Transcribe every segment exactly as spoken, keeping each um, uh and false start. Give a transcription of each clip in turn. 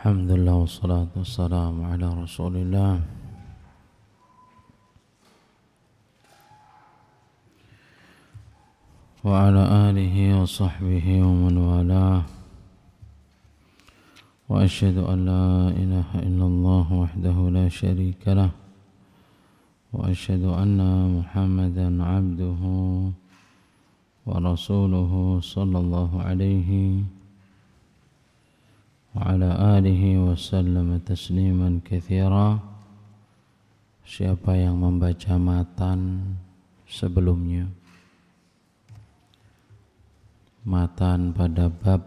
Alhamdulillah wassalatu wassalamu ala rasulillah wa ala alihi wa sahbihi wa man walah wa asyhadu an la ilaha illallah wahdahu la syarika lah wa asyhadu anna muhammadan abduhu wa rasuluhu sallallahu alaihi wa ala alihi wa sallam tasliman katsira. Siapa yang membaca matan sebelumnya, matan pada bab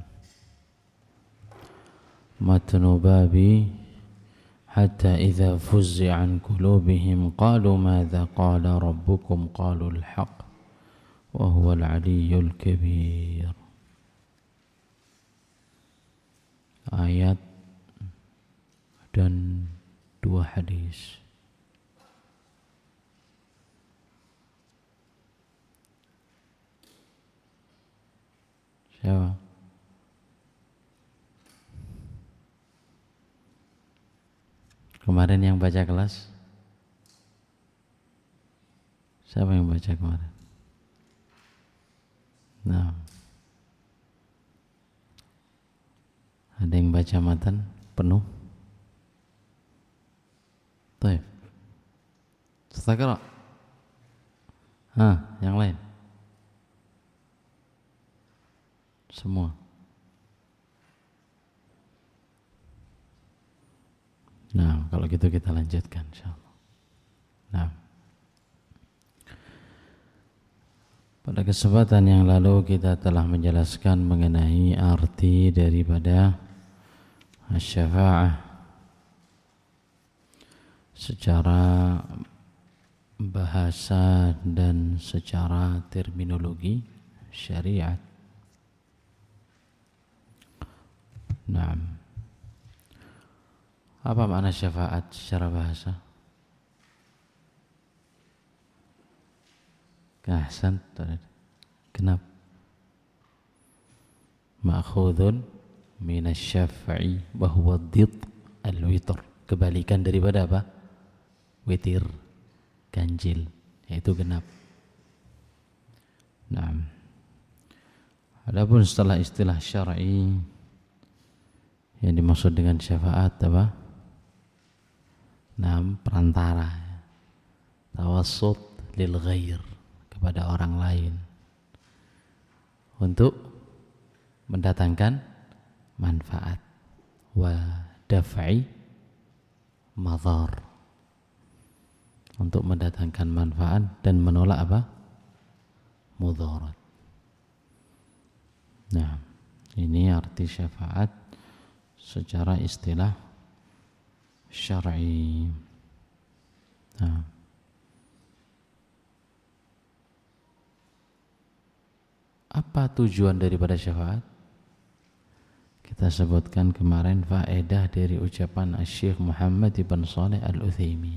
matnu babi hatta idza fuzza an qulubihim qalu madza qala rabbukum qalu al-haq wa huwa al-aliyyul kabir. Ayat dan dua hadis. Siapa? Kemarin yang baca kelas? Siapa yang baca kemarin? Nah, ada yang baca matan penuh? Baik. Setelah Hah, yang lain? Semua. Nah, kalau gitu kita lanjutkan insyaallah. Nah, pada kesempatan yang lalu kita telah menjelaskan mengenai arti daripada asy-syafa'ah secara bahasa dan secara terminologi syariat. Nah, apa makna syafaat secara bahasa? Ahsan, kenapa? Ma'khudun minasy-syaf'i wa huwa dhid al-witr. Kebalikan daripada apa? Witir, ganjil, yaitu genap. Nah, adapun setelah istilah syar'i yang dimaksud dengan syafaat apa? Nah, perantara, tawassut lil ghair, kepada orang lain untuk mendatangkan manfaat wa daf'i madhar, untuk mendatangkan manfaat dan menolak apa? Mudharat. Nah, ini arti syafaat secara istilah syar'i. Nah, apa tujuan daripada syafaat? Kita sebutkan kemarin faedah dari ucapan Asy-Syaikh Muhammad ibn Shalih Al-Utsaimin.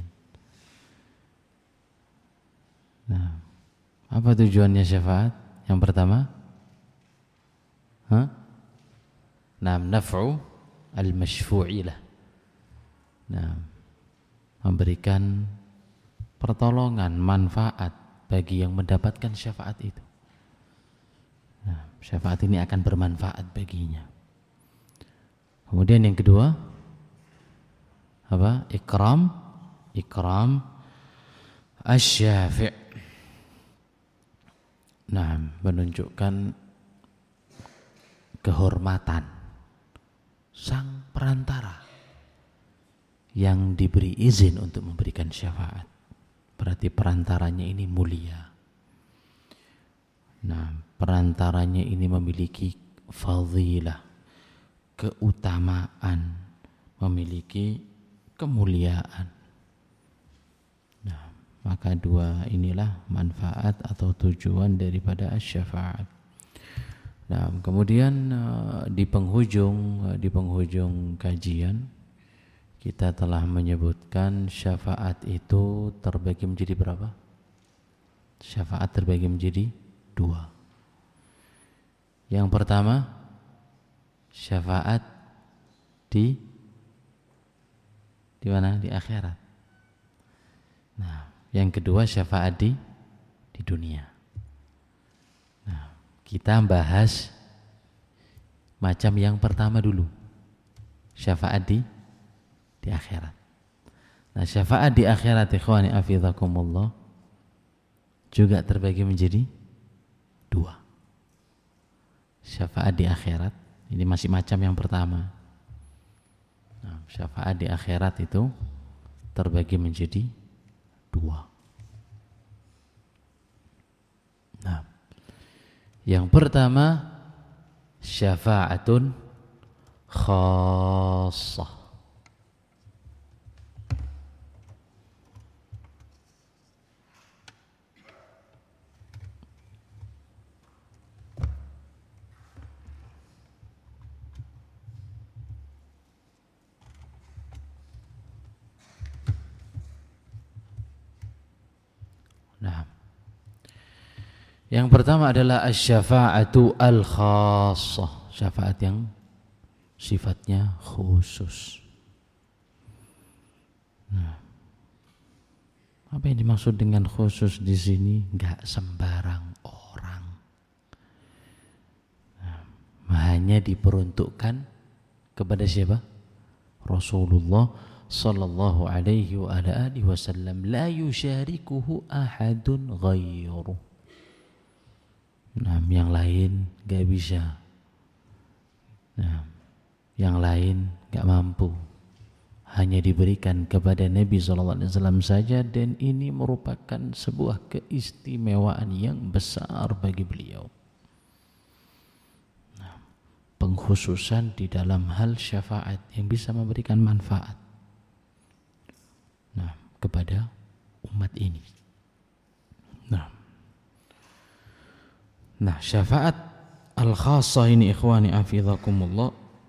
Nah, apa tujuannya syafaat? Yang pertama, Hah? Nah, naf'u al-masyfu'ilah. Nah, memberikan pertolongan, manfaat bagi yang mendapatkan syafaat itu. Nah, syafaat ini akan bermanfaat baginya. Kemudian yang kedua, apa? Ikram, ikram asy-syafi'. Nah, menunjukkan kehormatan sang perantara yang diberi izin untuk memberikan syafaat. Berarti perantaranya ini mulia. Nah, perantaranya ini memiliki fadilah, keutamaan, memiliki kemuliaan. Nah, maka dua inilah manfaat atau tujuan daripada asy-syafa'at. Nah, kemudian di penghujung di penghujung kajian kita telah menyebutkan syafaat itu terbagi menjadi berapa? Syafaat terbagi menjadi dua. Yang pertama, syafaat di di mana? Di akhirat. Nah, yang kedua syafaat di di dunia. Nah, kita bahas macam yang pertama dulu. Syafaat di di akhirat. Nah, syafaat di akhirat ikhwani afizakumullah juga terbagi menjadi dua. Syafaat di akhirat ini masih macam yang pertama. Nah, syafaat di akhirat itu terbagi menjadi dua. Nah, yang pertama syafaatun khassah. Nah, yang pertama adalah asy-syafa'atu al-khassah, syafaat yang sifatnya khusus. Nah, apa yang dimaksud dengan khusus di sini? Enggak sembarang orang. Nah, hanya diperuntukkan kepada siapa? Rasulullah sallallahu alaihi wa ala alihi wasallam, la yusyarikuhu ahadun ghairuh. Nah, yang lain enggak bisa. Nah, yang lain enggak mampu. Hanya diberikan kepada Nabi sallallahu alaihi wasallam saja, dan ini merupakan sebuah keistimewaan yang besar bagi beliau. Nah, pengkhususan di dalam hal syafaat yang bisa memberikan manfaat, nah, kepada umat ini. Nah, nah syafaat al-khassah ini ikhwani afizakumullah,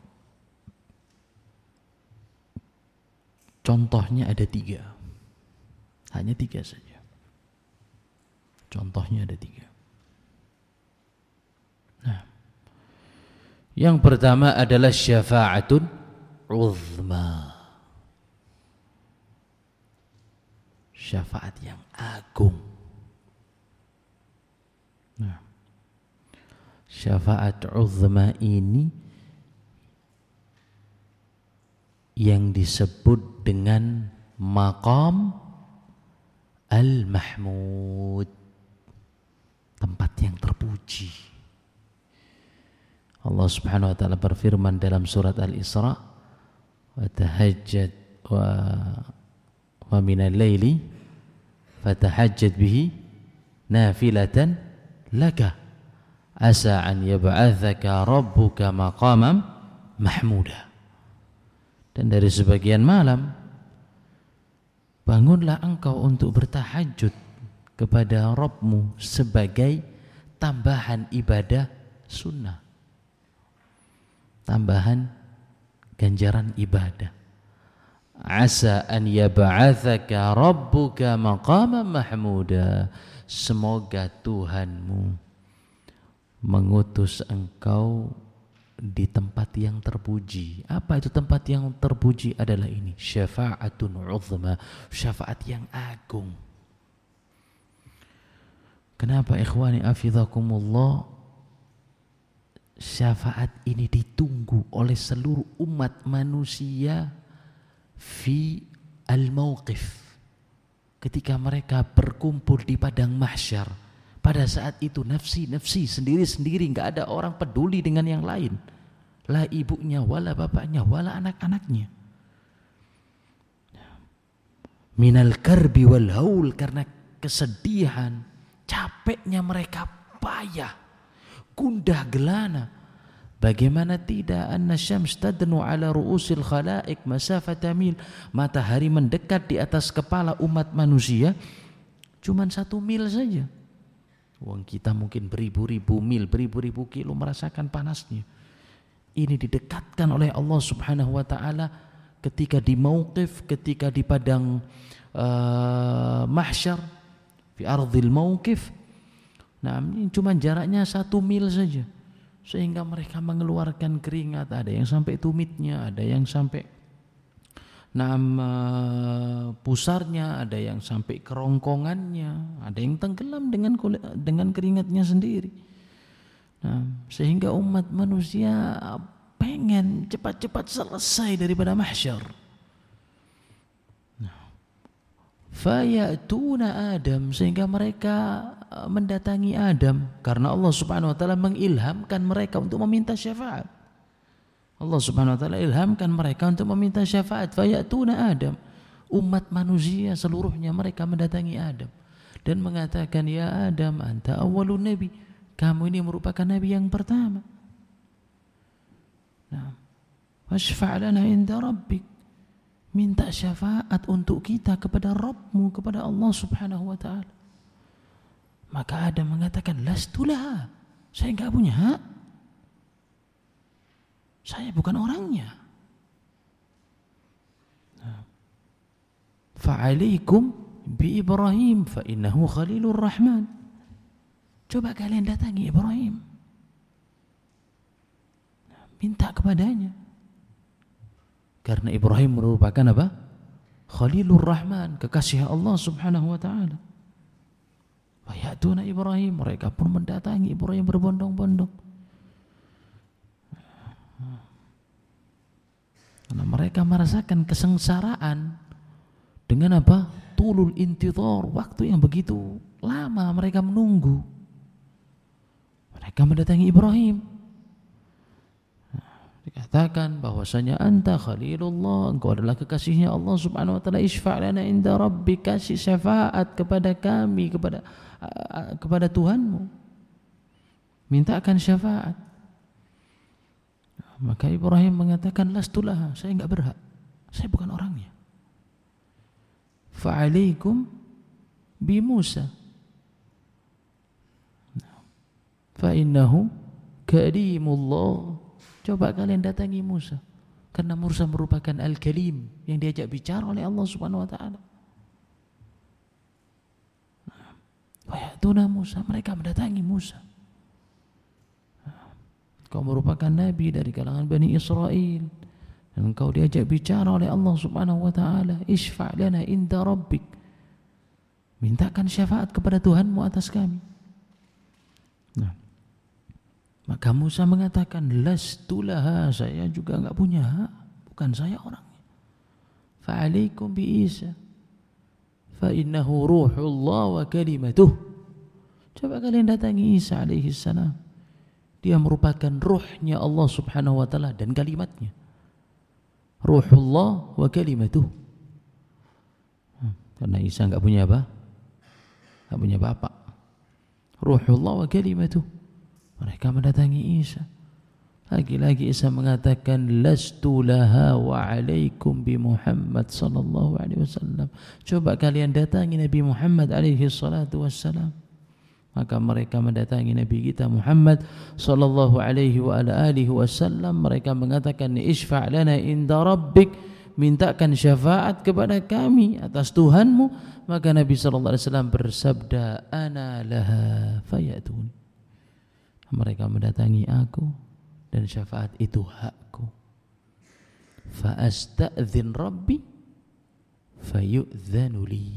contohnya ada tiga. Hanya tiga saja. Contohnya ada tiga. Nah, yang pertama adalah syafa'atun uzma, syafaat yang agung. Nah, syafaat uzma ini yang disebut dengan maqam al-mahmud, tempat yang terpuji. Allah Subhanahu wa taala berfirman dalam surat Al-Isra, wa tahajjad wa wa minal laili fatahajjad bihi nafilatan laka asa an yab'atsaka rabbuka maqaman mahmuda. Dan dari sebagian malam bangunlah engkau untuk bertahajud kepada Rabbmu sebagai tambahan ibadah sunnah, tambahan ganjaran ibadah. Asa an yab'atsaka rabbuka maqaman mahmuda, semoga Tuhanmu mengutus engkau di tempat yang terpuji. Apa itu tempat yang terpuji? Adalah ini, syafa'atun uzma, syafaat yang agung. Kenapa ikhwani afizakumullah syafaat ini ditunggu oleh seluruh umat manusia fi al-mauqif, ketika mereka berkumpul di padang mahsyar? Pada saat itu nafsi-nafsi, sendiri-sendiri, enggak ada orang peduli dengan yang lain, la ibunya, wala bapaknya, wala anak-anaknya. Minal karbi wal haul, karena kesedihan, capeknya mereka payah, gundah gelana. Bagaimana tidak, anna syams tadnu ala ru'usil khalaik masafata mil, matahari mendekat di atas kepala umat manusia cuman satu mil saja. Wong kita mungkin beribu-ribu mil, beribu-ribu kilo merasakan panasnya. Ini didekatkan oleh Allah Subhanahu wa taala ketika di mauqif, ketika di padang uh, mahsyar, fi ardhil mauqif. Nah, ini cuma jaraknya satu mil saja. sehingga mereka mengeluarkan keringat, ada yang sampai tumitnya, ada yang sampai nama pusarnya, ada yang sampai kerongkongannya, ada yang tenggelam dengan dengan keringatnya sendiri. Nah, sehingga umat manusia pengen cepat-cepat selesai daripada mahsyar. Fayatuna Adam, sehingga mereka mendatangi Adam karena Allah Subhanahu wa taala mengilhamkan mereka untuk meminta syafaat. Allah Subhanahu wa taala ilhamkan mereka untuk meminta syafaat. Fayatuna Adam, umat manusia seluruhnya mereka mendatangi Adam dan mengatakan, ya Adam, anta awwalun nabi, kamu ini merupakan nabi yang pertama. Nah, washfa' lana inda rabbik, minta syafaat untuk kita kepada Rabbmu, kepada Allah Subhanahu wa ta'ala. Maka Adam mengatakan, lastulah, saya enggak punya hak, saya bukan orangnya. Fa'alaikum bi Ibrahim fa innahu khalilur rahman. Coba kalian datangi Ibrahim, minta kepadanya, karena Ibrahim merupakan apa? Khalilur Rahman, kekasih Allah Subhanahu wa taala. Fayatuna Ibrahim, mereka pun mendatangi Ibrahim berbondong-bondong. Karena mereka merasakan kesengsaraan dengan apa? Tulul intidhar, waktu yang begitu lama mereka menunggu. Mereka mendatangi Ibrahim. Dikatakan bahwasanya anta khalilullah, engkau adalah kekasihnya Allah Subhanahu wa taala. Isfa' lana inda rabbik, kasih syafaat kepada kami, kepada uh, kepada Tuhanmu, mintakan syafaat. Maka Ibrahim mengatakan, lastulah, saya enggak berhak, saya bukan orangnya. Fa'alaikum bi Musa fa innahu kalimullah. Coba kalian datangi Musa, karena Musa merupakan Al-Kalim, yang diajak bicara oleh Allah Subhanahu wa taala. Wayatuna Musa, mereka mendatangi Musa. Kau merupakan nabi dari kalangan Bani Israel, dan engkau diajak bicara oleh Allah Subhanahu wa taala. Isfa' lana inda rabbik, mintakan syafaat kepada Tuhanmu atas kami. Nah, maka Musa mengatakan, lastulaha, saya juga enggak punya hak, bukan saya orangnya. Fa'alaikum bi Isa fa innahu ruhullah wa kalimatuh. Coba kalian datangi Isa alaihi salam, dia merupakan ruhnya Allah Subhanahu wa taala dan kalimatnya. Ruhullah wa kalimatuh. Karena Isa enggak punya apa? Enggak punya bapak. Ruhullah wa kalimatuh. Mereka mendatangi Isa. Lagi-lagi Isa mengatakan, lastu laha wa alaikum bi Muhammad sallallahu alaihi wasallam. Coba kalian datangi Nabi Muhammad alaihi salatu wassalam. Maka mereka mendatangi Nabi kita Muhammad sallallahu alaihi wa ala alihi wasallam. Mereka mengatakan, isfa' lana inda rabbik, mintakan syafaat kepada kami atas Tuhanmu. Maka Nabi sallallahu alaihi wasallam bersabda, ana laha fayatun. Mereka mendatangi aku dan syafaat itu hakku. Fa asta'dzin rabbi fayu'dzanu li.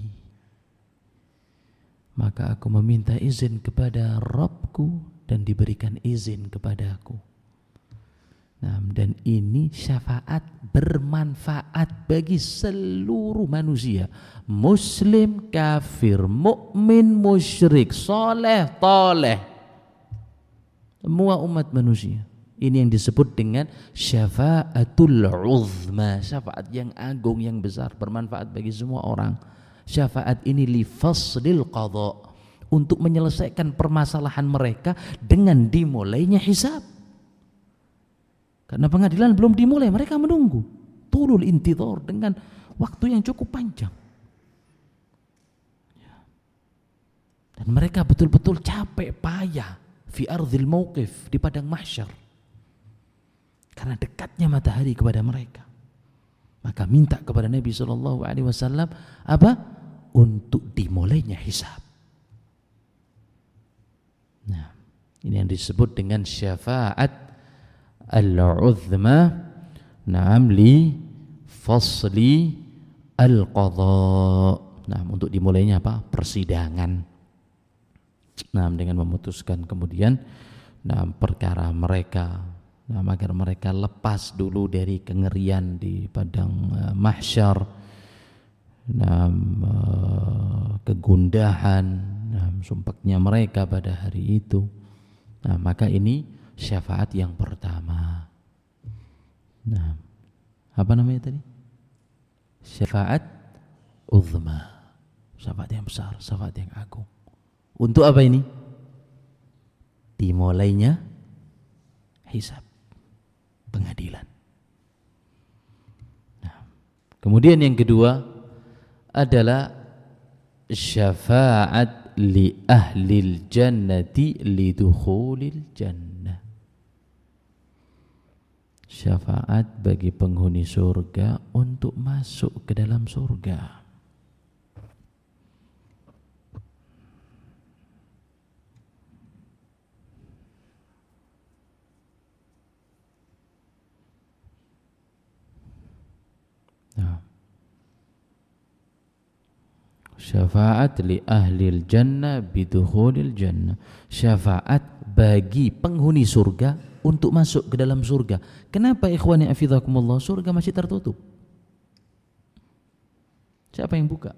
Maka aku meminta izin kepada Rabbku dan diberikan izin kepadaku. Nah, dan ini syafaat bermanfaat bagi seluruh manusia, muslim, kafir, mukmin, musyrik, soleh, toleh, semua umat manusia. Ini yang disebut dengan syafaatul uzma, syafaat yang agung, yang besar, bermanfaat bagi semua orang. Syafaat ini li faslil qadha, untuk menyelesaikan permasalahan mereka dengan dimulainya hisab. Karena pengadilan belum dimulai, mereka menunggu tulul intidhar dengan waktu yang cukup panjang. Dan mereka betul-betul capek payah fi ardhil mauqif, di padang mahsyar, karena dekatnya matahari kepada mereka. Maka minta kepada Nabi sallallahu alaihi wasallam apa? Untuk dimulainya hisab. Nah, Ini yang disebut dengan syafaat al-uzma, na'am, li fasli al-qadha. Nah, untuk dimulainya apa? Persidangan. Nah, dengan memutuskan kemudian nah, perkara mereka, nah, agar mereka lepas dulu dari kengerian di padang uh, mahsyar, nah, uh, kegundahan, nah, sumpahnya mereka pada hari itu. Nah, maka ini syafaat yang pertama. Nah, apa namanya tadi? Syafaat uzma, syafaat yang besar, syafaat yang agung. Untuk apa ini? Dimulainya hisab, pengadilan. Nah, kemudian yang kedua adalah syafaat li ahlil jannati lidukhulil jannah. Syafaat bagi penghuni surga untuk masuk ke dalam surga. Nah. Syafaat li ahlil jannah bidukhulil jannah. Syafaat bagi penghuni surga untuk masuk ke dalam surga. Kenapa ikhwani afizakumullah surga masih tertutup? Siapa yang buka?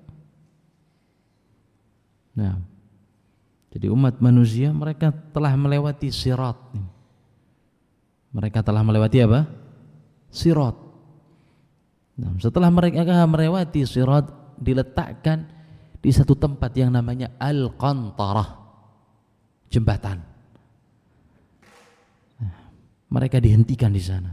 Nah, jadi umat manusia mereka telah melewati sirat. Mereka telah melewati apa? Sirat. Nah, setelah mereka melewati sirat, diletakkan di satu tempat yang namanya Al-Qantarah, jembatan. Nah, mereka dihentikan di sana.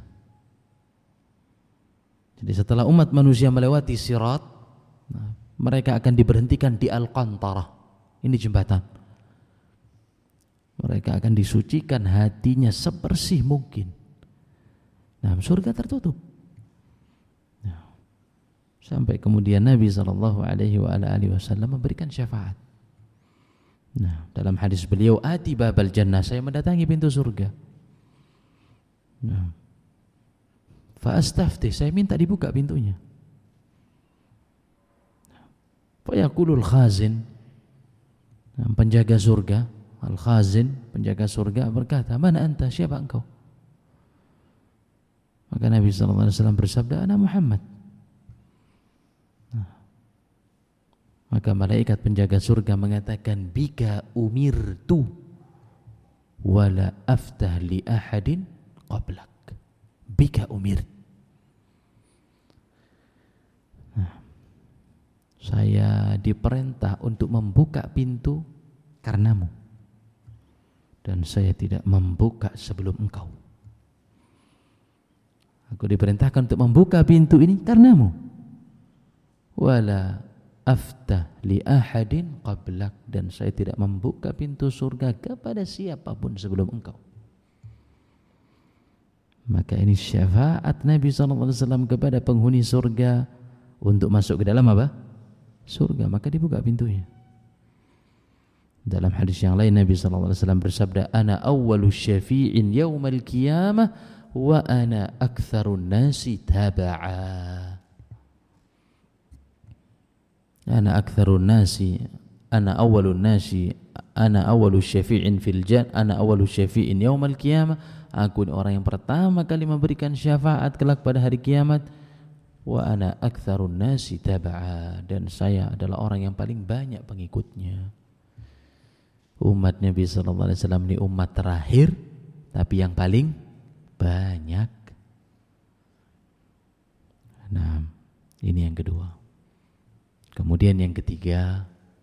Jadi setelah umat manusia melewati sirat, nah, mereka akan diberhentikan di Al-Qantarah. Ini jembatan. Mereka akan disucikan hatinya sebersih mungkin. Nah, surga tertutup. Sampai kemudian Nabi sallallahu alaihi wasallam memberikan syafaat. Nah, dalam hadis beliau, ati babal jannah, saya mendatangi pintu surga. Nah, fa astaftih, saya minta dibuka pintunya. Fa yaqulul khazin, penjaga surga, al khazin, penjaga surga berkata, "Mana anta? Siapa engkau?" Maka Nabi sallallahu alaihi wasallam bersabda, "Ana Muhammad." Maka malaikat penjaga surga mengatakan, bika umirtu wala aftah li ahadin qablak. Bika umir. Nah, saya diperintah untuk membuka pintu karenamu, dan saya tidak membuka sebelum engkau. Aku diperintahkan untuk membuka pintu ini karenamu. Wala aftah li ahadin qablak, dan saya tidak membuka pintu surga kepada siapapun sebelum engkau. Maka ini syafaat Nabi sallallahu alaihi wasallam kepada penghuni surga untuk masuk ke dalam apa? Surga. Maka dibuka pintunya. Dalam hadis yang lain Nabi sallallahu alaihi wasallam bersabda, ana awwalu syafi'in yaumal qiyamah wa ana aktsarun nasi taba'a. Ana aktsarun nasi, ana awwalun nasi, ana awwalu syafi'in fil jannah, ana awwalu syafi'in yaumal qiyamah. Aku ini orang yang pertama kali memberikan syafaat kelak pada hari kiamat. Wa ana aktsarun nasi taba'a, dan saya adalah orang yang paling banyak pengikutnya. Umat Nabi sallallahu alaihi wasallam ini umat terakhir tapi yang paling banyak. Nah, ini yang kedua. Kemudian yang ketiga,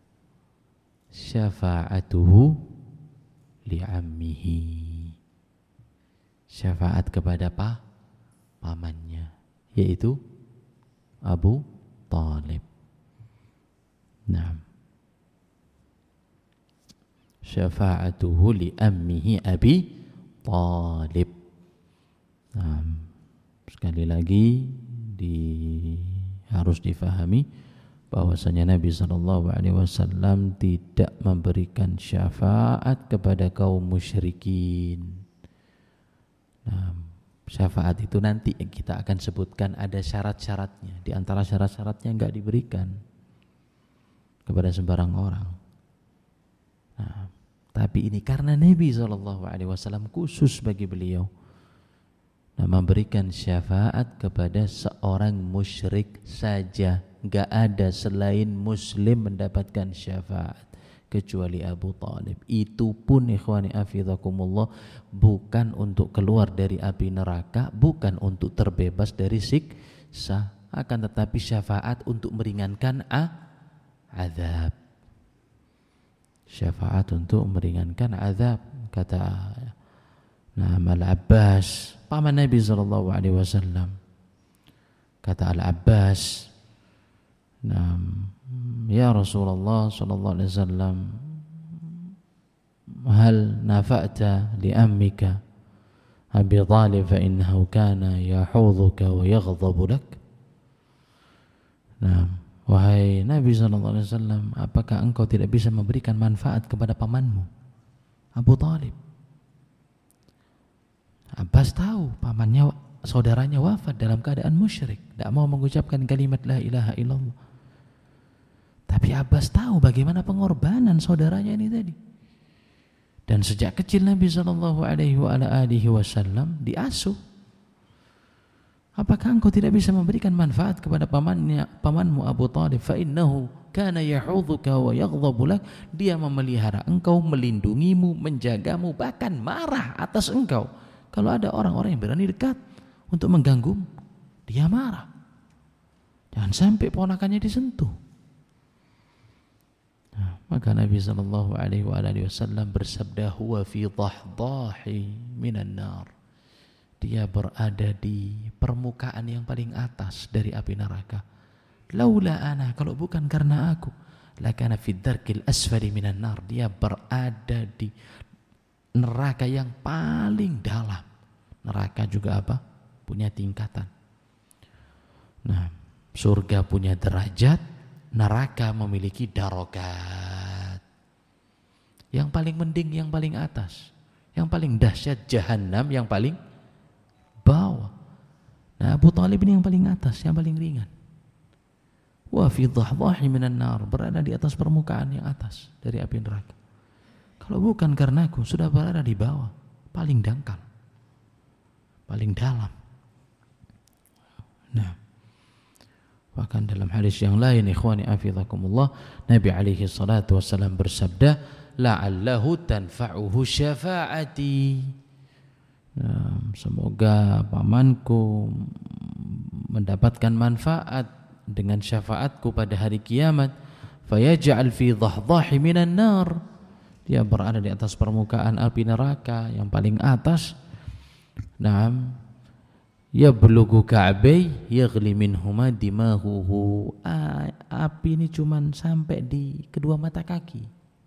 syafa'atuhu li'ammihi. Syafaat kepada pa, pamannya, yaitu Abu Thalib. Nah, syafa'atuhu li'ammihi Abi Thalib. Nah, sekali lagi di, harus difahami bahwasanya Nabi sallallahu alaihi wasallam tidak memberikan syafaat kepada kaum musyrikin. Nah, syafaat itu nanti kita akan sebutkan ada syarat-syaratnya. Di antara syarat-syaratnya enggak diberikan kepada sembarang orang. Nah, tapi ini karena Nabi sallallahu alaihi wasallam khusus bagi beliau, nah, memberikan syafaat kepada seorang musyrik saja. Enggak ada selain muslim mendapatkan syafaat kecuali Abu Talib. Itu pun ikhwani afizakumullah bukan untuk keluar dari api neraka, bukan untuk terbebas dari siksa, akan tetapi syafaat untuk meringankan a, azab. Syafaat untuk meringankan azab. Kata nah, Al-Abbas, paman Nabi sallallahu alaihi wasallam. Kata Al-Abbas, nah, ya Rasulullah sallallahu alaihi wasallam, hal nafa'ta li ammika Abi Talib fa innahu kana yahudhuka wa yaghdhabu lak. Nah, wahai Nabi sallallahu alaihi wasallam, apakah engkau tidak bisa memberikan manfaat kepada pamanmu Abu Talib? Abbas tahu pamannya, saudaranya wafat dalam keadaan musyrik, tidak mau mengucapkan kalimat la ilaha illallah. Tapi Abbas tahu bagaimana pengorbanan saudaranya ini tadi. Dan sejak kecil Nabi sallallahu alaihi wasallam diasuh. Apakah engkau tidak bisa memberikan manfaat kepada pamannya, pamanmu Abu Talib? Fa innahu kana yahudhuka wa yaghdhabu lak. Dia memelihara engkau, melindungimu, menjagamu, bahkan marah atas engkau. Kalau ada orang-orang yang berani dekat untuk mengganggu, dia marah. Jangan sampai ponakannya disentuh. Nah, maka Nabi sallallahu alaihi wasallam bersabda, huwa fi dhahdahi minan nar. Dia berada di permukaan yang paling atas dari api neraka. Laula ana, kalau bukan karena aku, lakana fi dzarkil asfali minan nar. Dia berada di neraka yang paling dalam. Neraka juga apa? Punya tingkatan. Nah, surga punya derajat, neraka memiliki darokat. Yang paling mending, yang paling atas. Yang paling dahsyat jahanam, yang paling bawah. Nah, Abu Talib ini yang paling atas, yang paling ringan. Wa fi dhahdahi minan nar, berada di atas permukaan yang atas dari api neraka. Kalau bukan karena aku, sudah berada di bawah, paling dangkal, paling dalam. Nah, bahkan dalam hadis yang lain, ikhwani afizakumullah, Nabi alaihi salatu wasallam bersabda, la'allahu tanfa'uhu syafa'ati. Nah, semoga pamanku mendapatkan manfaat dengan syafaatku pada hari kiamat. Fayaj'al fi dhahdahi minan nar. Dia berada di atas permukaan api neraka yang paling atas. Naam, yablughu ka'bai yaghli minhuma dimahuhu. Api ini cuman sampai di kedua mata kaki.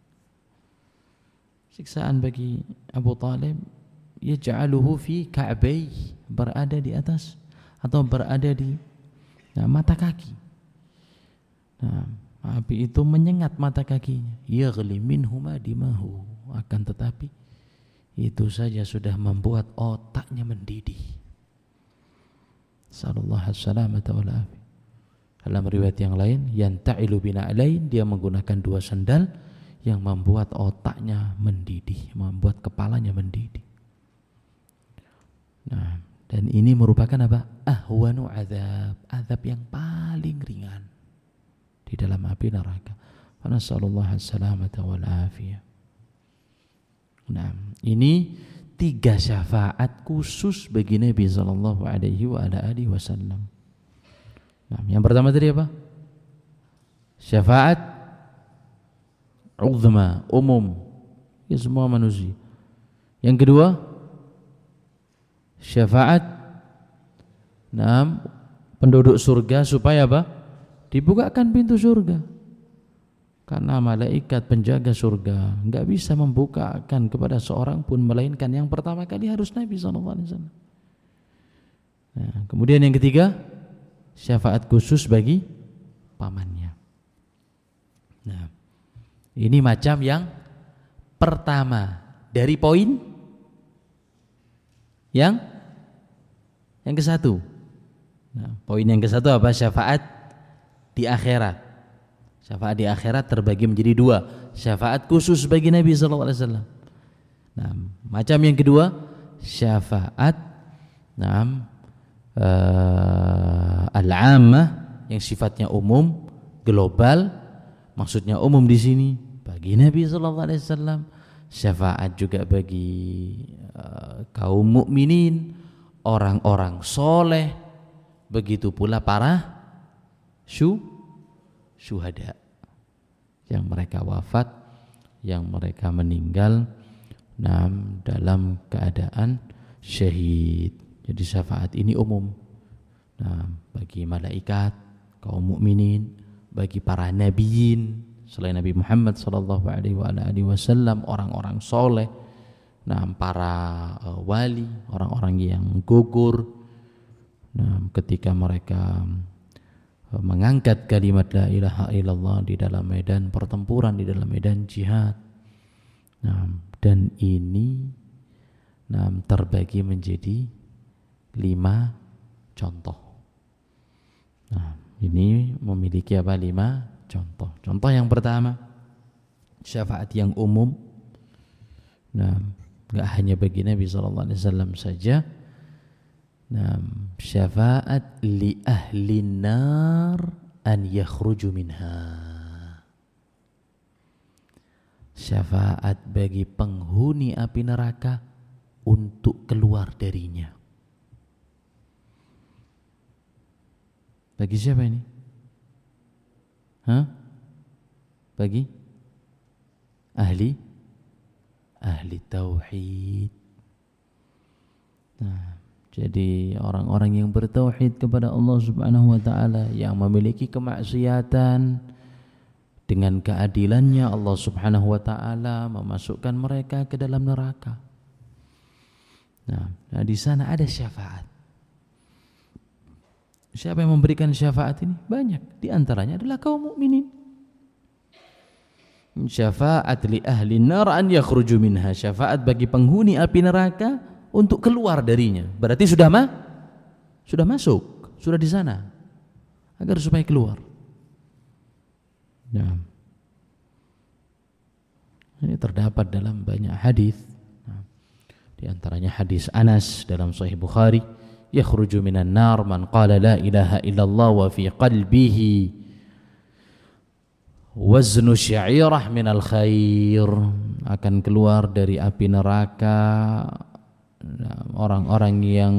Siksaan bagi Abu Talib, yaj'aluhu fi ka'bai, berada di atas atau berada di nah, mata kaki. Nah, api itu menyengat mata kakinya. Yaghli minhuma dimahu, akan tetapi itu saja sudah membuat otaknya mendidih. Sallallahu alaihi wasallam. Dalam riwayat yang lain, yanta'ilu bina'lain, dia menggunakan dua sandal yang membuat otaknya mendidih, membuat kepalanya mendidih. Nah, dan ini merupakan apa? Ahwanu azab, azab yang paling ringan di dalam api neraka. Nasallallahu alaihi wal afiyah. Nah, ini tiga syafaat khusus bagi Nabi sallallahu alaihi wa ala alihi wasallam. Nah, yang pertama tadi apa? Syafaat uzma, umum, ya semua manusia. Yang kedua, syafaat enam penduduk surga supaya apa? Dibukakan pintu surga. Karena malaikat penjaga surga enggak bisa membukakan kepada seorang pun melainkan yang pertama kali harus Nabi sallallahu alaihi wasallam. Nah, kemudian yang ketiga, syafaat khusus bagi pamannya. Nah, ini macam yang pertama dari poin yang yang ke satu. Nah, poin yang ke satu apa? Syafaat di akhirat. Syafaat di akhirat terbagi menjadi dua. Syafaat khusus bagi Nabi sallallahu alaihi wasallam. Nah, macam yang kedua, syafaat nah, uh, al-ammah yang sifatnya umum, global. Maksudnya umum di sini bagi Nabi sallallahu alaihi wasallam. Syafaat juga bagi uh, kaum mukminin, orang-orang soleh, begitu pula para syu, syuhada yang mereka wafat, yang mereka meninggal nah, dalam keadaan syahid. Jadi syafaat ini umum nah, bagi malaikat, kaum mukminin, bagi para nabiyin selain Nabi Muhammad sallallahu alaihi wasallam, orang-orang soleh, nah, para uh, wali, orang-orang yang gugur, nah, ketika mereka uh, mengangkat kalimat la ilaha illallah di dalam medan pertempuran, di dalam medan jihad. Nah, dan ini nah, terbagi menjadi lima contoh. Nah, ini memiliki apa? Lima contoh. Contoh yang pertama, syafaat yang umum. Nah, enggak hanya bagi Nabi sallallahu alaihi wasallam saja. Nah, syafaat li ahli nar an yakhruju minha. Syafaat bagi penghuni api neraka untuk keluar darinya. Bagi siapa ini? Hah? Bagi ahli ahli tauhid. Nah, jadi orang-orang yang bertauhid kepada Allah Subhanahu wa taala, yang memiliki kemaksiatan, dengan keadilannya Allah Subhanahu wa taala memasukkan mereka ke dalam neraka. Nah, nah di sana ada syafaat. Siapa yang memberikan syafaat ini? Banyak. Di antaranya adalah kaum mukminin. Syafaat li ahli nar an yakhruju minha. Syafaat bagi penghuni api neraka untuk keluar darinya. Berarti sudah mah sudah masuk, sudah di sana. Agar supaya keluar. Nah, ini terdapat dalam banyak hadis. Nah, di antaranya hadis Anas dalam Sahih Bukhari, yakhruju minan nar man qala la ilaha illallah wa fi qalbihi waznu syairah minal khair. Akan keluar dari api neraka orang-orang yang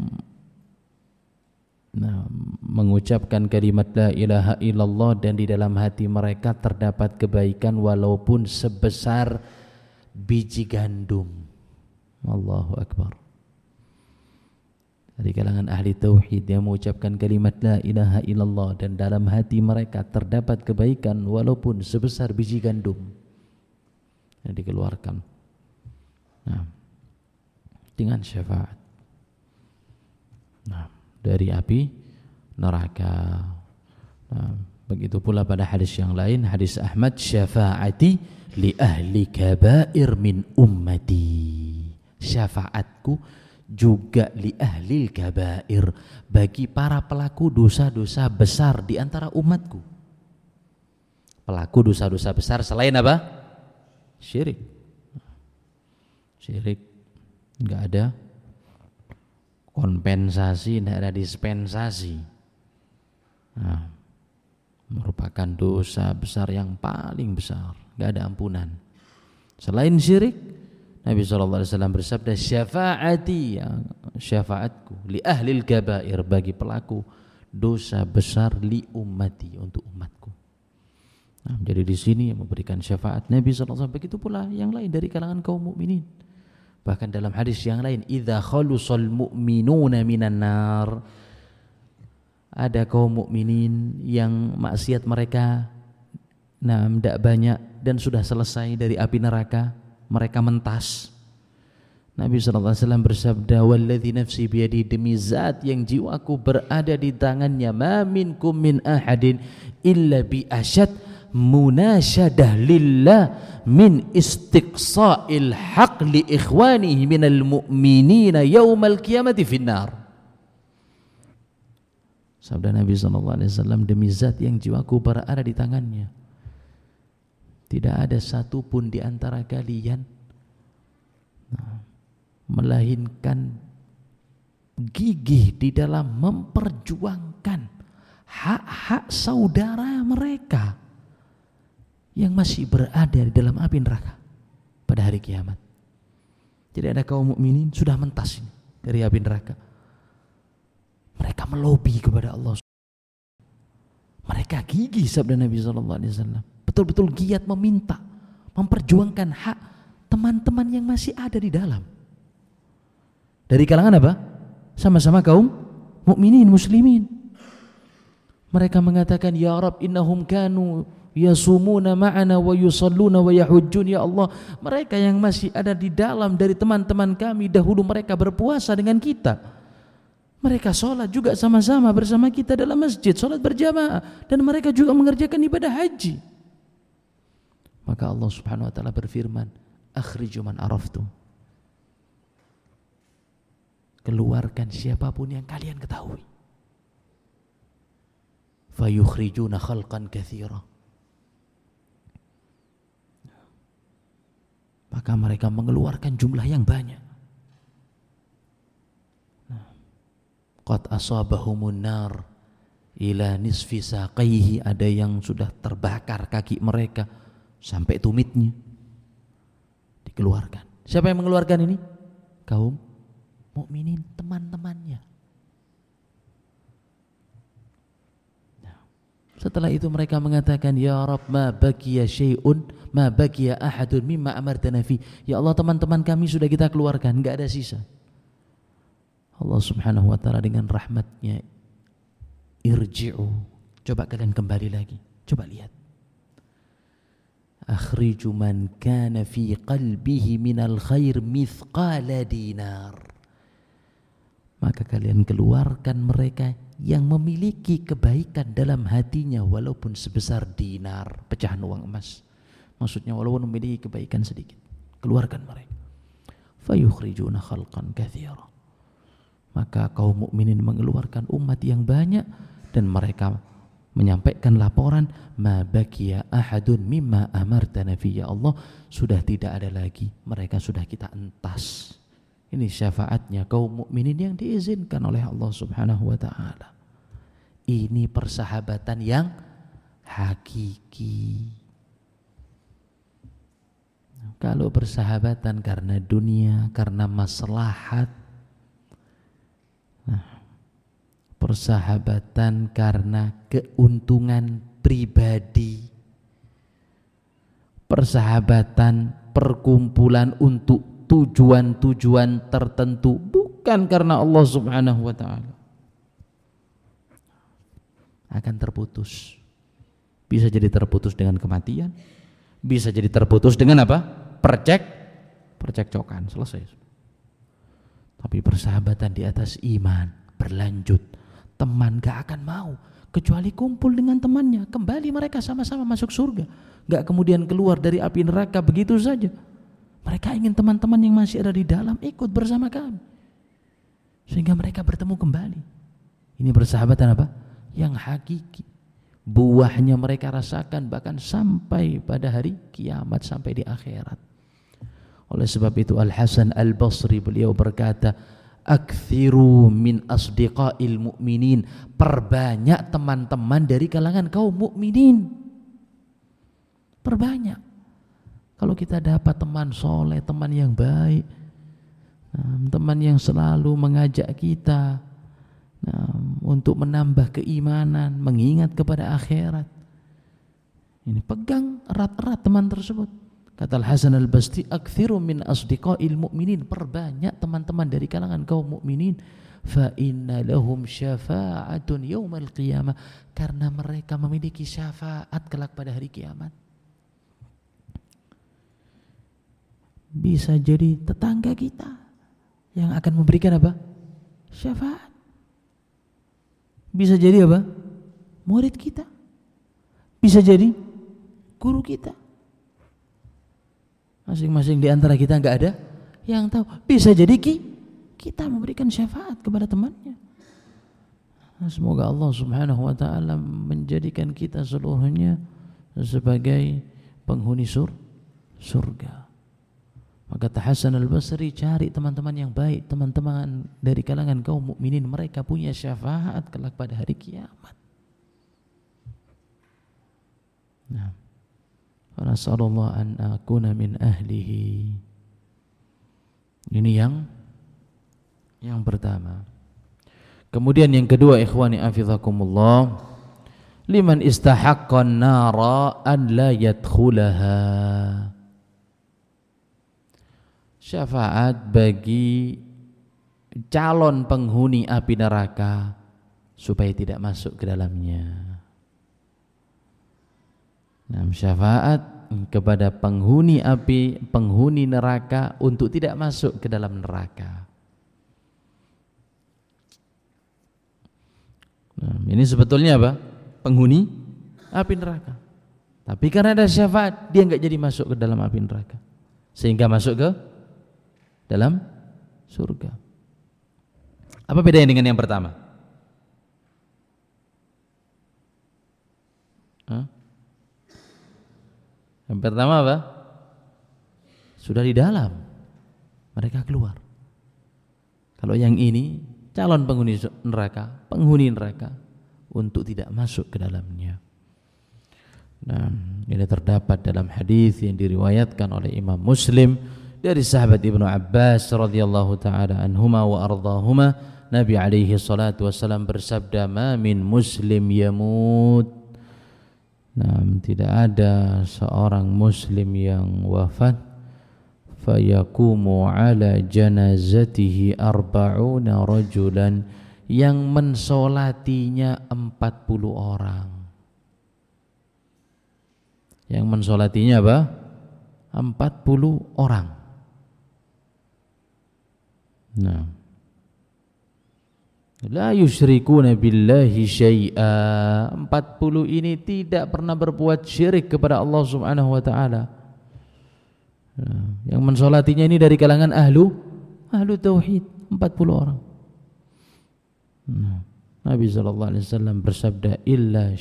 nah, mengucapkan kalimat la ilaha illallah dan di dalam hati mereka terdapat kebaikan walaupun sebesar biji gandum. Allahu Akbar. Dari kalangan ahli tauhid yang mengucapkan kalimat la ilaha illallah dan dalam hati mereka terdapat kebaikan walaupun sebesar biji gandum yang dikeluarkan nah, dengan syafaat nah, dari api neraka. Nah, begitu pula pada hadis yang lain, hadis Ahmad, syafaati li ahli kabair min ummati. Syafaatku juga li ahli kabair, bagi para pelaku dosa-dosa besar di antara umatku. Pelaku dosa-dosa besar selain apa? Syirik. Syirik enggak ada kompensasi, tidak ada dispensasi. Nah, merupakan dosa besar yang paling besar, tidak ada ampunan. Selain syirik, Nabi shallallahu alaihi wasallam bersabda, syafaati, ya, syafaatku li ahlil kabair, bagi pelaku dosa besar, li ummati, untuk umatku. Nah, jadi di sini yang memberikan syafaat Nabi shallallahu alaihi wasallam, begitu pula yang lain dari kalangan kaum mukminin. Bahkan dalam hadis yang lain, idza khalusal mu'minuna minan nar, ada kaum mukminin yang maksiat mereka nah tidak banyak dan sudah selesai dari api neraka, mereka mentas. Nabi shallallahu alaihi wasallam bersabda, walladzi nafsi biyadi, demi zat yang jiwaku berada di tangannya, ma minkum min ahadin illa bi asyad munasyadah lillah min istiqsa'il haq li ikhwanihi minal mu'minina yaumal qiyamati finnar. Sabda Nabi sallallahu alaihi wasallam, demi zat yang jiwaku berada di tangannya, tidak ada satupun di antara kalian nah, melainkan gigih di dalam memperjuangkan hak-hak saudara mereka yang masih berada di dalam api neraka pada hari kiamat. Jadi ada kaum mukminin sudah mentas ini dari api neraka. Mereka melobi kepada Allah. Mereka gigih, sabda Nabi sallallahu alaihi wasallam. Betul-betul giat meminta, memperjuangkan hak teman-teman yang masih ada di dalam. Dari kalangan apa? Sama-sama kaum mukminin muslimin. Mereka mengatakan, ya Rabb, innahum kanu yasumuna ma'ana wa yusalluna wa yahujjun. Ya Allah, mereka yang masih ada di dalam dari teman-teman kami dahulu, mereka berpuasa dengan kita. Mereka sholat juga sama-sama bersama kita dalam masjid, sholat berjamaah, dan mereka juga mengerjakan ibadah haji. Maka Allah Subhanahu wa taala berfirman, akhriju man araftu. Keluarkan siapapun yang kalian ketahui. Fayukhrijuna khalqan katsira. Maka mereka mengeluarkan jumlah yang banyak. Qad asabahumun nar ila nisfi saqaihi, ada yang sudah terbakar kaki mereka sampai tumitnya. Dikeluarkan. Siapa yang mengeluarkan ini? Kaum mukminin, teman-temannya. Nah, setelah itu mereka mengatakan, ya Rabb, ma baqiya syai'un ma baqiya ahadun mimma amartana fi. Ya Allah, teman-teman kami sudah kita keluarkan, enggak ada sisa. Allah Subhanahu wa taala dengan rahmatnya, irji'u, coba kalian kembali lagi, coba lihat, akhriju man kana fi qalbihi minal khair mithqala dinar. Maka kalian keluarkan mereka yang memiliki kebaikan dalam hatinya walaupun sebesar dinar, pecahan uang emas. Maksudnya walaupun memiliki kebaikan sedikit, keluarkan mereka. Fayukhrijuna khalqan katsira. Maka kaum mukminin mengeluarkan umat yang banyak dan mereka menyampaikan laporan, ma baqiya ahadun mimma amartana fi. Ya Allah, sudah tidak ada lagi, mereka sudah kita entas. Ini syafaatnya kaum mukminin yang diizinkan oleh Allah Subhanahu wa taala. Ini persahabatan yang hakiki. Kalau persahabatan karena dunia, karena maslahat, nah, persahabatan karena keuntungan pribadi, persahabatan perkumpulan untuk tujuan-tujuan tertentu, bukan karena Allah Subhanahu wa taala, akan terputus. Bisa jadi terputus dengan kematian, bisa jadi terputus dengan apa? Percek, percekcokan, selesai. Tapi persahabatan di atas iman berlanjut. Teman gak akan mau kecuali kumpul dengan temannya, kembali mereka sama-sama masuk surga, gak kemudian keluar dari api neraka begitu saja. Mereka ingin teman-teman yang masih ada di dalam ikut bersama kami, sehingga mereka bertemu kembali. Ini persahabatan apa? Yang hakiki. Buahnya mereka rasakan bahkan sampai pada hari kiamat, sampai di akhirat. Oleh sebab itu Al-Hasan Al-Basri beliau berkata, akthiru min asdiqail mu'minin, perbanyak teman-teman dari kalangan kaum mukminin. Perbanyak. Kalau kita dapat teman soleh, teman yang baik, teman yang selalu mengajak kita nah, untuk menambah keimanan, mengingat kepada akhirat, ini pegang erat-erat teman tersebut. Kata Al-Hasan Al-Basri, akthiru min asdiqail mu'minin, perbanyak teman-teman dari kalangan kaum mukminin, fa inna lahum syafa'atun yaumal qiyamah, karena mereka memiliki syafaat kelak pada hari kiamat. Bisa jadi tetangga kita yang akan memberikan apa? Syafaat. Bisa jadi apa? Murid kita. Bisa jadi Guru kita. Masing-masing di antara kita enggak ada yang tahu. Bisa jadi ki, kita memberikan syafaat kepada temannya. Semoga Allah Subhanahu wa taala menjadikan kita seluruhnya sebagai penghuni sur, surga. Maka Hasan al-Basri cari teman-teman yang baik, teman-teman dari kalangan kaum mukminin, mereka punya syafaat kelak pada hari kiamat. Nah, nasallallahu an akuna min ahlihi. Ini yang yang pertama. Kemudian yang kedua, ikhwani afizakumullah, liman istahaqqan nara an la yadkhulaha. Syafaat bagi calon penghuni api neraka supaya tidak masuk ke dalamnya. Nah, syafaat kepada penghuni api, penghuni neraka untuk tidak masuk ke dalam neraka. Nah, ini sebetulnya apa? Penghuni api neraka. Tapi karena ada syafaat, dia enggak jadi masuk ke dalam api neraka, sehingga masuk ke dalam surga. Apa bedanya dengan yang pertama? Hah? Yang pertama apa? Sudah di dalam, mereka keluar. Kalau yang ini calon penghuni neraka, penghuni neraka untuk tidak masuk ke dalamnya. Nah, ini terdapat dalam hadis yang diriwayatkan oleh Imam Muslim dari sahabat Ibnu Abbas radhiyallahu taala anhuma wa ardahuma. Nabi alaihi salatu wasallam bersabda, "Ma min muslim yamut." Nah, tidak ada seorang muslim yang wafat fayaqumu ala janazatihi arba'una rajulan, yang mensolatinya empat puluh orang. Yang mensolatinya apa? empat puluh orang. Nah, la yusyrikuna billahi syai'a. empat puluh ini tidak pernah berbuat syirik kepada Allah Subhanahu wa taala. Nah, yang mensolatinya ini dari kalangan ahlu ahlu tauhid, empat puluh orang. Nah, Nabi sallallahu alaihi wasallam bersabda, illa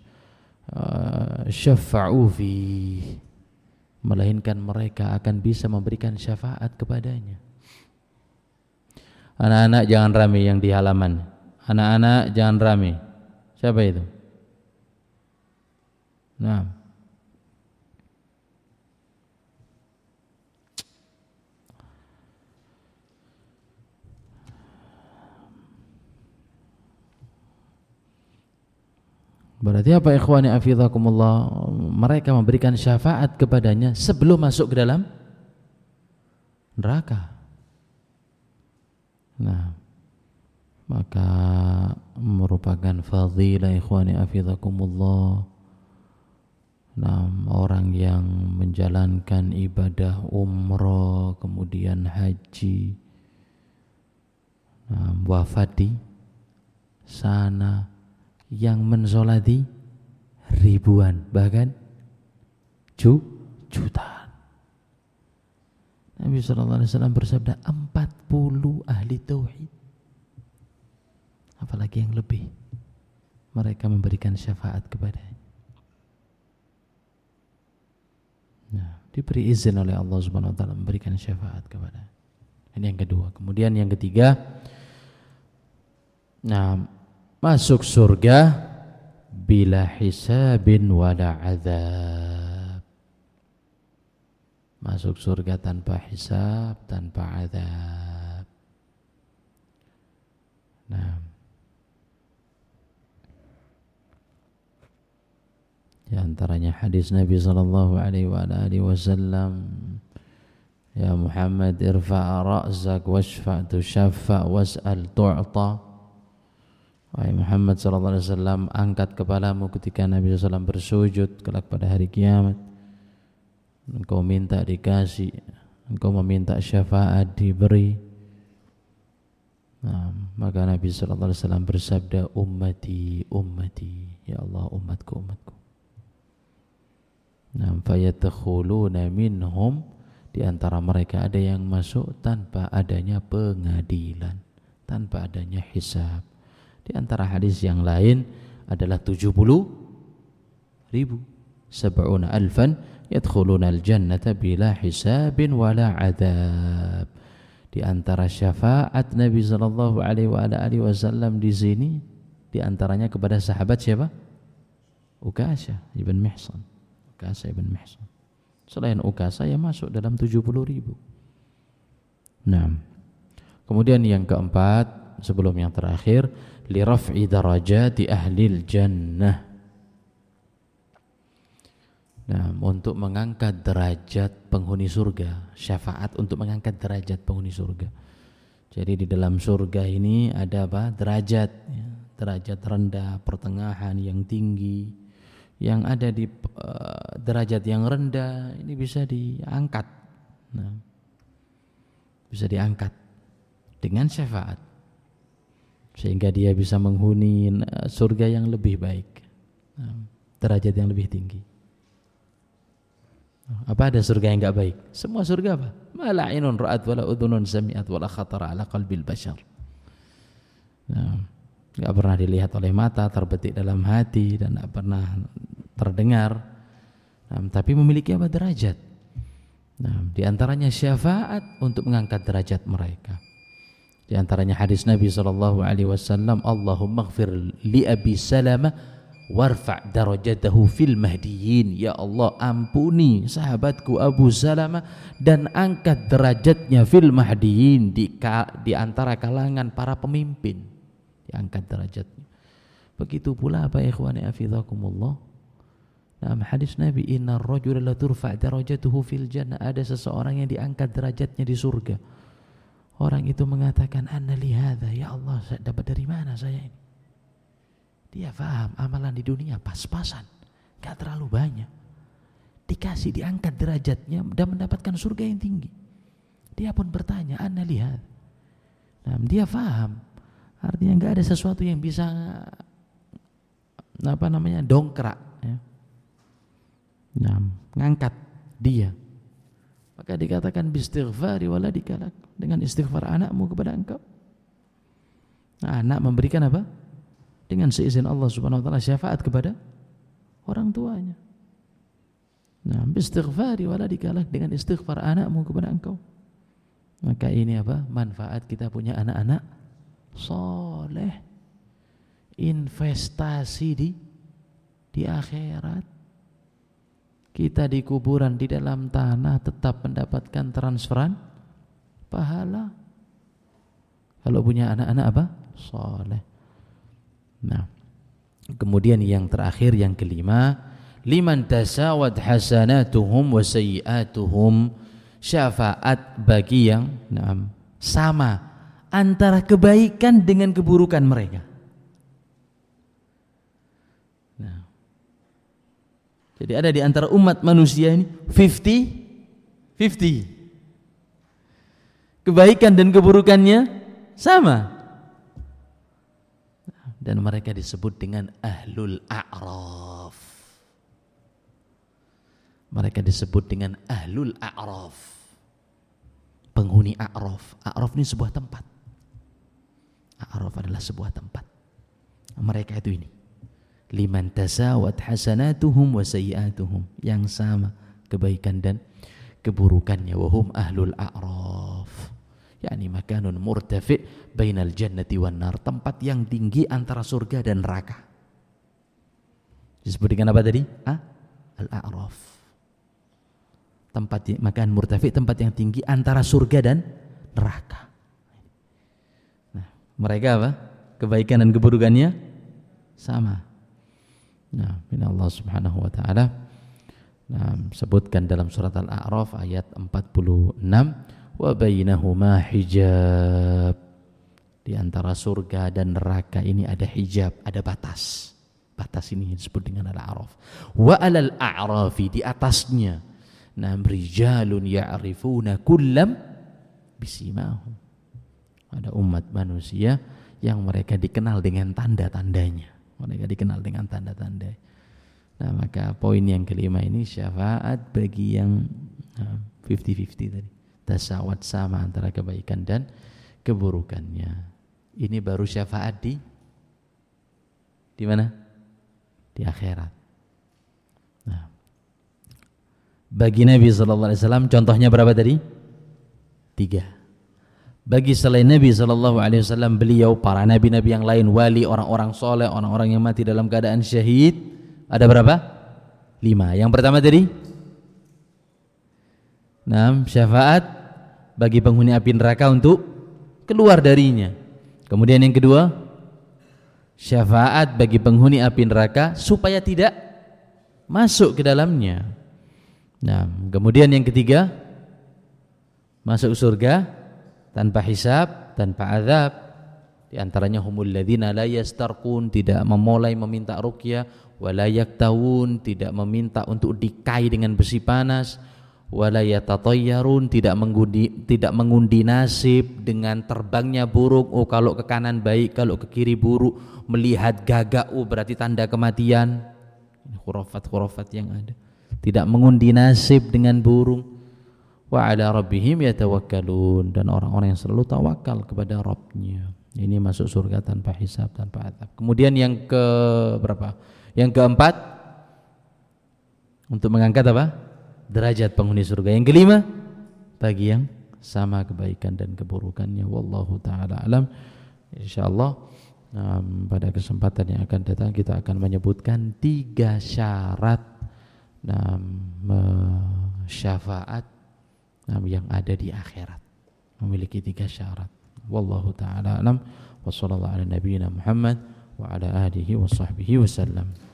syafa'u fi, melainkan mereka akan bisa memberikan syafaat kepadanya. Anak-anak jangan rame yang di halaman. Anak-anak jangan rame. Siapa itu? Nah, berarti apa ikhwani afizakumullah? Mereka memberikan syafaat kepadanya sebelum masuk ke dalam neraka. Nah, maka merupakan fadilah ikhwani afizakumullah. Nah, orang yang menjalankan ibadah umrah kemudian haji, nah, wafat di sana, yang mensolati ribuan bahkan ju, jutaan. Nabi sallallahu alaihi wasallam bersabda empat puluh ahli tauhid, apalagi yang lebih, mereka memberikan syafaat kepadanya. Nah, diberi izin oleh Allah Subhanahu wa taala memberikan syafaat kepadanya. Ini yang kedua. Kemudian yang ketiga, nah, masuk surga bila hisabin wala azab. Masuk surga tanpa hisab, tanpa azab. Nah, di antaranya hadis Nabi sallallahu alaihi wa alihi wasallam, ya Muhammad irfa' ra'sak washfa' tushaffa' was'al tu'ta. Wahai Muhammad sallallahu alaihi wasallam, angkat kepalamu ketika Nabi sallallahu alaihi wasallam bersujud kelak pada hari kiamat. Engkau minta dikasih, engkau meminta syafaat diberi. Nah, maka Nabi sallallahu alaihi wasallam bersabda, ummati ummati, ya Allah umatku umatku. Nah, fayadkhuluna minhum, di antara mereka ada yang masuk tanpa adanya pengadilan, tanpa adanya hisab. Di antara hadis yang lain adalah tujuh puluh ribu, sab'una alfan yadkhuluna al-jannata bila hisabin wala adab. Di antara syafaat Nabi sallallahu alaihi wa alihi wasallam di sini, di antaranya kepada sahabat siapa? Ukasha ibn Mihsan. Ukasha ibn Mihsan. Selain Ukasha yang masuk dalam tujuh puluh ribu. Nah, kemudian yang keempat sebelum yang terakhir, li raf'i darajati ahlil jannah. Nah, untuk mengangkat derajat penghuni surga, syafaat untuk mengangkat derajat penghuni surga. Jadi di dalam surga ini ada apa? Derajat, ya. Derajat rendah, pertengahan, yang tinggi. Yang ada di uh, derajat yang rendah ini bisa diangkat. Nah, bisa diangkat dengan syafaat, sehingga dia bisa menghuni uh, surga yang lebih baik, nah, derajat yang lebih tinggi. Apa ada surga yang enggak baik? Semua surga apa? Ma la ainun ra'at wala udhunun sami'at wala khatara ala qalbil bashar. Nah, enggak pernah dilihat oleh mata, terbetik dalam hati, dan enggak pernah terdengar. Nah, tapi memiliki apa? Derajat. Nah, di antaranya syafaat untuk mengangkat derajat mereka. Di antaranya hadis Nabi sallallahu alaihi wasallam, Allahumma ighfir li Abi Salamah warfa' darajatahu fil mahdiyin. Ya Allah, ampuni sahabatku Abu Salamah dan angkat derajatnya fil mahdiyin, di, di antara kalangan para pemimpin, diangkat derajatnya. Begitu pula apa ikhwani afidhakumullah, dalam hadis Nabi, innar rajula la turfa' darajatuhu fil jannah, ada seseorang yang diangkat derajatnya di surga. Orang itu mengatakan, anna li hadza, ya Allah, saya dapat dari mana saya ini? Dia faham amalan di dunia pas-pasan, gak terlalu banyak. Dikasih, diangkat derajatnya dan mendapatkan surga yang tinggi. Dia pun bertanya, anna lihat. Nah, dia faham, artinya gak ada sesuatu yang bisa apa namanya dongkrak, ya. Nah, ngangkat dia. Maka dikatakan bistighfari waladika lak, dengan istighfar anakmu kepada engkau. Nah, anak memberikan apa? Dengan seizin Allah Subhanahu wa taala syafaat kepada orang tuanya. Nah, bistighfari waladika lak, dengan istighfar anakmu kepada engkau. Maka ini apa? Manfaat kita punya anak-anak soleh. Investasi di di akhirat. Kita di kuburan, di dalam tanah, tetap mendapatkan transferan pahala. Kalau punya anak-anak apa? Soleh. Nah, kemudian yang terakhir, yang kelima, liman tasawad hasanatuhum wa sayyi'atuhum, syafaat bagi yang nah, sama antara kebaikan dengan keburukan mereka. Nah, jadi ada di antara umat manusia ini fifty fifty, kebaikan dan keburukannya sama. Dan mereka disebut dengan ahlul a'raf. Mereka disebut dengan ahlul a'raf, penghuni a'raf. A'raf ini sebuah tempat. A'raf adalah sebuah tempat. Mereka itu ini, liman tasawat hasanatuhum wa sayyi'atuhum, yang sama kebaikan dan keburukannya. Wahum ahlul a'raf, yakni makanun murtafi' bainal jannati wan nar, tempat yang tinggi antara surga dan neraka. Disebut dengan apa tadi? Ah? Al-a'raf. Tempat makan murtafi', tempat yang tinggi antara surga dan neraka. Nah, mereka apa? Kebaikan dan keburukannya sama. Nah, min Allah Subhanahu wa taala nah, sebutkan dalam surat Al-A'raf ayat empat puluh enam, wa bainahuma hijab, di antara surga dan neraka ini ada hijab, ada batas. Batas ini disebut dengan al-a'raf. Wa alal a'rafi, di atasnya, nam rijalun ya'rifuna kullam bisimahum, ada umat manusia yang mereka dikenal dengan tanda-tandanya. Mereka dikenal dengan tanda-tanda. Nah, maka poin yang kelima ini syafaat bagi yang nah, fifty fifty tadi. Tasawat sama antara kebaikan dan keburukannya. Ini baru syafaat di di mana? Di akhirat. Nah, bagi Nabi sallallahu alaihi wasallam contohnya berapa tadi? Tiga. Bagi selain Nabi sallallahu alaihi wasallam, beliau, para nabi-nabi yang lain, wali, orang-orang soleh, orang-orang yang mati dalam keadaan syahid, ada berapa? Lima. Yang pertama tadi, nah, syafaat bagi penghuni api neraka untuk keluar darinya. Kemudian yang kedua, syafaat bagi penghuni api neraka supaya tidak masuk ke dalamnya. Nah, kemudian yang ketiga, masuk surga tanpa hisab, tanpa azab. Di antaranya humul ladzina la yastarqun, tidak memulai meminta ruqyah, wala yaktawun, tidak meminta untuk dikai dengan besi panas, wala yatatayyarun, tidak mengundi tidak mengundi nasib dengan terbangnya burung. Oh, kalau ke kanan baik, kalau ke kiri buruk. Melihat gagak, oh berarti tanda kematian. Khurafat-khurafat yang ada. Tidak mengundi nasib dengan burung. Wa ala rabbihim yatawakkalun, dan orang-orang yang selalu tawakal kepada Rabbnya. Ini masuk surga tanpa hisab, tanpa azab. Kemudian yang ke berapa? Yang keempat, untuk mengangkat apa? Derajat penghuni surga. Yang kelima, bagi yang sama kebaikan dan keburukannya. Wallahu ta'ala alam. Insyaallah um, pada kesempatan yang akan datang kita akan menyebutkan tiga syarat um, syafaat um, yang ada di akhirat. Memiliki tiga syarat. Wallahu ta'ala alam. Wa sallallahu ala nabiyyina Muhammad wa ala alihi wa sahbihi wasallam.